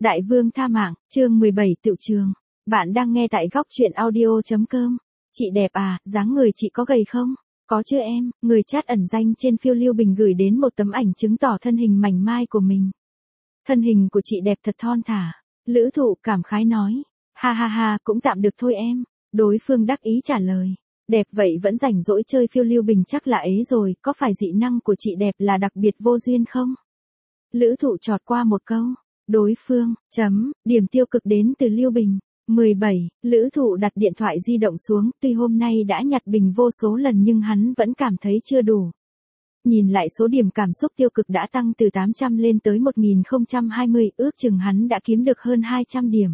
Đại vương tha mạng, chương 17 Tựu trường. Bạn đang nghe tại góc truyện audio.com. Chị đẹp à, dáng người chị có gầy không? Có chứ em, người chat ẩn danh trên phiêu lưu bình gửi đến một tấm ảnh chứng tỏ thân hình mảnh mai của mình. Thân hình của chị đẹp thật thon thả. Lữ Thụ cảm khái nói. Ha ha ha, cũng tạm được thôi em. Đối phương đắc ý trả lời. Đẹp vậy vẫn rảnh rỗi chơi phiêu lưu bình chắc là ấy rồi, có phải dị năng của chị đẹp là đặc biệt vô duyên không? Lữ Thụ chọt qua một câu. Đối phương, điểm tiêu cực đến từ Lưu Bình. 17, Lữ Thụ đặt điện thoại di động xuống, tuy hôm nay đã nhặt bình vô số lần nhưng hắn vẫn cảm thấy chưa đủ. Nhìn lại số điểm cảm xúc tiêu cực đã tăng từ 800 lên tới 1020, ước chừng hắn đã kiếm được hơn 200 điểm.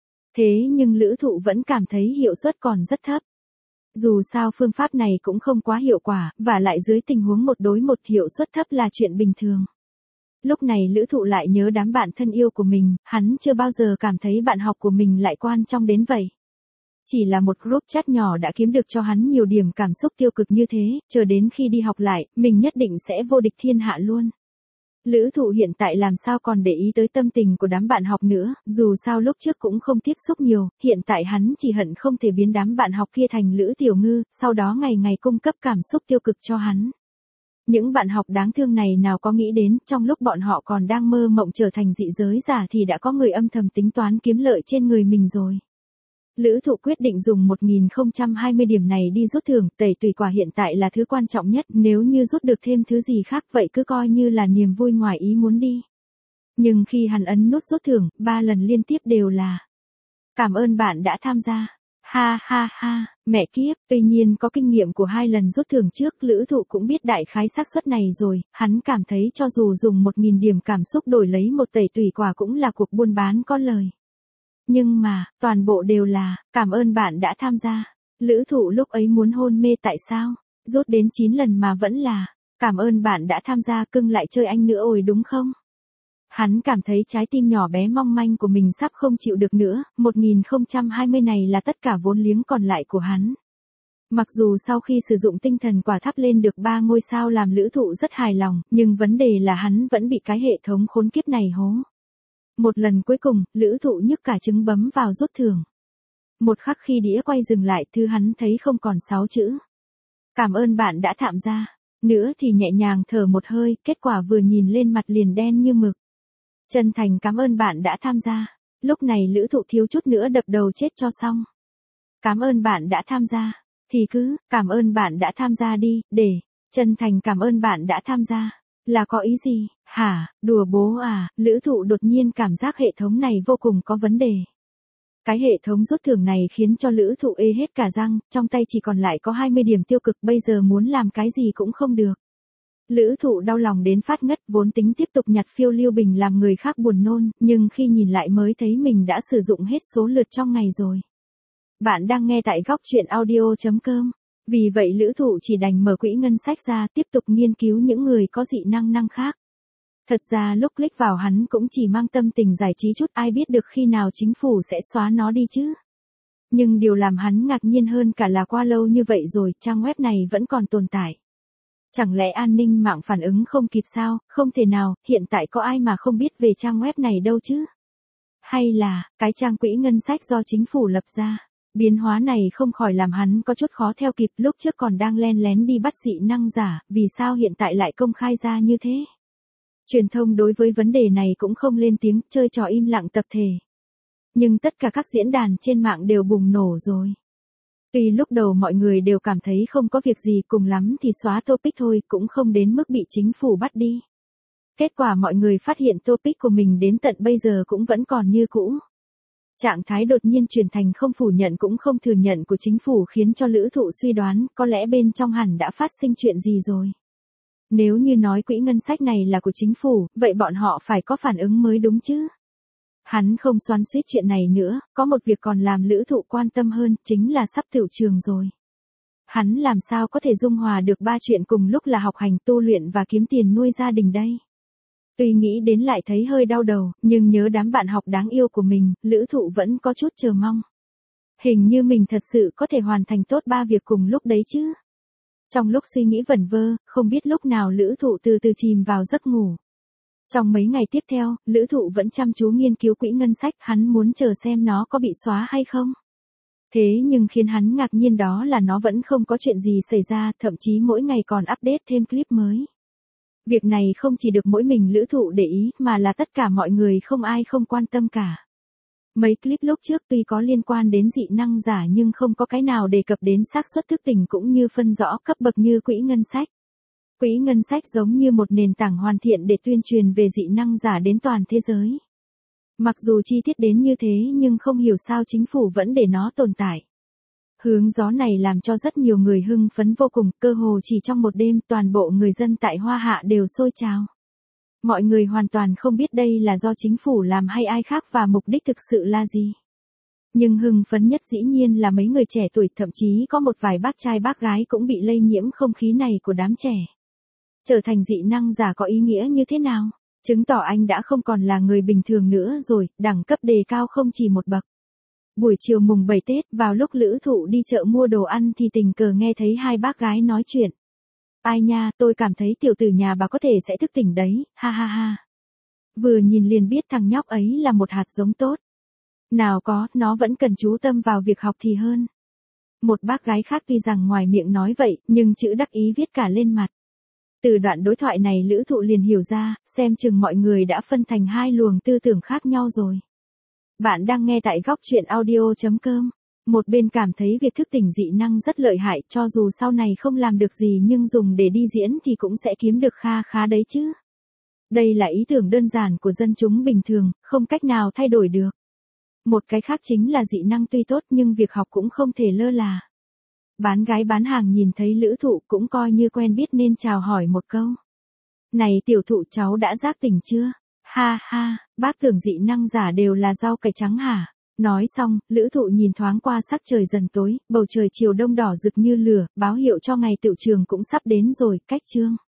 Thế nhưng Lữ Thụ vẫn cảm thấy hiệu suất còn rất thấp. Dù sao phương pháp này cũng không quá hiệu quả, và lại dưới tình huống một đối một hiệu suất thấp là chuyện bình thường. Lúc này Lữ Thụ lại nhớ đám bạn thân yêu của mình, hắn chưa bao giờ cảm thấy bạn học của mình lại quan trọng đến vậy. Chỉ là một group chat nhỏ đã kiếm được cho hắn nhiều điểm cảm xúc tiêu cực như thế, chờ đến khi đi học lại, mình nhất định sẽ vô địch thiên hạ luôn. Lữ Thụ hiện tại làm sao còn để ý tới tâm tình của đám bạn học nữa, dù sao lúc trước cũng không tiếp xúc nhiều, hiện tại hắn chỉ hận không thể biến đám bạn học kia thành Lữ Tiểu Ngư, sau đó ngày ngày cung cấp cảm xúc tiêu cực cho hắn. Những bạn học đáng thương này nào có nghĩ đến, trong lúc bọn họ còn đang mơ mộng trở thành dị giới giả thì đã có người âm thầm tính toán kiếm lợi trên người mình rồi. Lữ Thụ quyết định dùng 1020 điểm này đi rút thưởng, tẩy tùy quả hiện tại là thứ quan trọng nhất, nếu như rút được thêm thứ gì khác vậy cứ coi như là niềm vui ngoài ý muốn đi. Nhưng khi hắn ấn nút rút thưởng, 3 lần liên tiếp đều là cảm ơn bạn đã tham gia. Ha ha ha, mẹ kiếp, tuy nhiên có kinh nghiệm của 2 lần rút thưởng trước, Lữ Thụ cũng biết đại khái xác suất này rồi, hắn cảm thấy cho dù dùng 1000 điểm cảm xúc đổi lấy một tẩy tùy quả cũng là cuộc buôn bán có lời. Nhưng mà, toàn bộ đều là, cảm ơn bạn đã tham gia. Lữ Thụ lúc ấy muốn hôn mê tại sao? Rút đến 9 lần mà vẫn là, cảm ơn bạn đã tham gia, cưng lại chơi anh nữa ồi đúng không? Hắn cảm thấy trái tim nhỏ bé mong manh của mình sắp không chịu được nữa, 1020 này là tất cả vốn liếng còn lại của hắn. Mặc dù sau khi sử dụng tinh thần quả thắp lên được 3 ngôi sao làm Lữ Thụ rất hài lòng, nhưng vấn đề là hắn vẫn bị cái hệ thống khốn kiếp này hố. Một lần cuối cùng, Lữ Thụ nhức cả trứng bấm vào rút thưởng. Một khắc khi đĩa quay dừng lại, thứ hắn thấy không còn 6 chữ. Cảm ơn bạn đã tham gia. Nữa thì nhẹ nhàng thở một hơi, kết quả vừa nhìn lên mặt liền đen như mực. Chân thành cảm ơn bạn đã tham gia. Lúc này Lữ Thụ thiếu chút nữa đập đầu chết cho xong. Cảm ơn bạn đã tham gia. Thì cứ, cảm ơn bạn đã tham gia đi, để, chân thành cảm ơn bạn đã tham gia. Là có ý gì? Hả, đùa bố à? Lữ Thụ đột nhiên cảm giác hệ thống này vô cùng có vấn đề. Cái hệ thống rút thưởng này khiến cho Lữ Thụ ê hết cả răng, trong tay chỉ còn lại có 20 điểm tiêu cực, bây giờ muốn làm cái gì cũng không được. Lữ Thụ đau lòng đến phát ngất, vốn tính tiếp tục nhặt phiêu lưu bình làm người khác buồn nôn, nhưng khi nhìn lại mới thấy mình đã sử dụng hết số lượt trong ngày rồi. Bạn đang nghe tại góc truyện audio.com. Vì vậy Lữ Thụ chỉ đành mở quỹ ngân sách ra tiếp tục nghiên cứu những người có dị năng khác. Thật ra lúc click vào hắn cũng chỉ mang tâm tình giải trí chút, ai biết được khi nào chính phủ sẽ xóa nó đi chứ. Nhưng điều làm hắn ngạc nhiên hơn cả là qua lâu như vậy rồi, trang web này vẫn còn tồn tại. Chẳng lẽ an ninh mạng phản ứng không kịp sao? Không thể nào, hiện tại có ai mà không biết về trang web này đâu chứ? Hay là, cái trang quỹ ngân sách do chính phủ lập ra? Biến hóa này không khỏi làm hắn có chút khó theo kịp, lúc trước còn đang len lén đi bắt dị năng giả, vì sao hiện tại lại công khai ra như thế? Truyền thông đối với vấn đề này cũng không lên tiếng, chơi trò im lặng tập thể. Nhưng tất cả các diễn đàn trên mạng đều bùng nổ rồi. Tuy lúc đầu mọi người đều cảm thấy không có việc gì, cùng lắm thì xóa topic thôi, cũng không đến mức bị chính phủ bắt đi. Kết quả mọi người phát hiện topic của mình đến tận bây giờ cũng vẫn còn như cũ. Trạng thái đột nhiên chuyển thành không phủ nhận cũng không thừa nhận của chính phủ khiến cho Lữ Thụ suy đoán có lẽ bên trong hẳn đã phát sinh chuyện gì rồi. Nếu như nói quỹ ngân sách này là của chính phủ, vậy bọn họ phải có phản ứng mới đúng chứ. Hắn không xoắn xuýt chuyện này nữa, có một việc còn làm Lữ Thụ quan tâm hơn, chính là sắp tựu trường rồi. Hắn làm sao có thể dung hòa được 3 chuyện cùng lúc là học hành, tu luyện và kiếm tiền nuôi gia đình đây. Tuy nghĩ đến lại thấy hơi đau đầu, nhưng nhớ đám bạn học đáng yêu của mình, Lữ Thụ vẫn có chút chờ mong. Hình như mình thật sự có thể hoàn thành tốt 3 việc cùng lúc đấy chứ. Trong lúc suy nghĩ vẩn vơ, không biết lúc nào Lữ Thụ từ từ chìm vào giấc ngủ. Trong mấy ngày tiếp theo, Lữ Thụ vẫn chăm chú nghiên cứu quỹ ngân sách, hắn muốn chờ xem nó có bị xóa hay không. Thế nhưng khiến hắn ngạc nhiên đó là nó vẫn không có chuyện gì xảy ra, thậm chí mỗi ngày còn update thêm clip mới. Việc này không chỉ được mỗi mình Lữ Thụ để ý mà là tất cả mọi người không ai không quan tâm cả. Mấy clip lúc trước tuy có liên quan đến dị năng giả nhưng không có cái nào đề cập đến xác suất thức tỉnh cũng như phân rõ cấp bậc như quỹ ngân sách. Quỹ ngân sách giống như một nền tảng hoàn thiện để tuyên truyền về dị năng giả đến toàn thế giới. Mặc dù chi tiết đến như thế nhưng không hiểu sao chính phủ vẫn để nó tồn tại. Hướng gió này làm cho rất nhiều người hưng phấn vô cùng, cơ hồ chỉ trong một đêm toàn bộ người dân tại Hoa Hạ đều sôi trào. Mọi người hoàn toàn không biết đây là do chính phủ làm hay ai khác và mục đích thực sự là gì. Nhưng hưng phấn nhất dĩ nhiên là mấy người trẻ tuổi, thậm chí có một vài bác trai bác gái cũng bị lây nhiễm không khí này của đám trẻ. Trở thành dị năng giả có ý nghĩa như thế nào? Chứng tỏ anh đã không còn là người bình thường nữa rồi, đẳng cấp đề cao không chỉ một bậc. Buổi chiều mùng 7 Tết, vào lúc Lữ Thụ đi chợ mua đồ ăn thì tình cờ nghe thấy hai bác gái nói chuyện. Ai nha, tôi cảm thấy tiểu tử nhà bà có thể sẽ thức tỉnh đấy, ha ha ha. Vừa nhìn liền biết thằng nhóc ấy là một hạt giống tốt. Nào có, nó vẫn cần chú tâm vào việc học thì hơn. Một bác gái khác tuy rằng ngoài miệng nói vậy, nhưng chữ đắc ý viết cả lên mặt. Từ đoạn đối thoại này Lữ Thụ liền hiểu ra, xem chừng mọi người đã phân thành hai luồng tư tưởng khác nhau rồi. Bạn đang nghe tại góc chuyện audio.com. Một bên cảm thấy việc thức tỉnh dị năng rất lợi hại, cho dù sau này không làm được gì nhưng dùng để đi diễn thì cũng sẽ kiếm được kha khá đấy chứ. Đây là ý tưởng đơn giản của dân chúng bình thường, không cách nào thay đổi được. Một cái khác chính là dị năng tuy tốt nhưng việc học cũng không thể lơ là. Bán gái bán hàng nhìn thấy Lữ Thụ cũng coi như quen biết nên chào hỏi một câu. Này tiểu thụ, cháu đã giác tỉnh chưa? Ha ha, bác tưởng dị năng giả đều là rau cải trắng hả? Nói xong, Lữ Thụ nhìn thoáng qua sắc trời dần tối, bầu trời chiều đông đỏ rực như lửa, báo hiệu cho ngày tựu trường cũng sắp đến rồi, cách chương.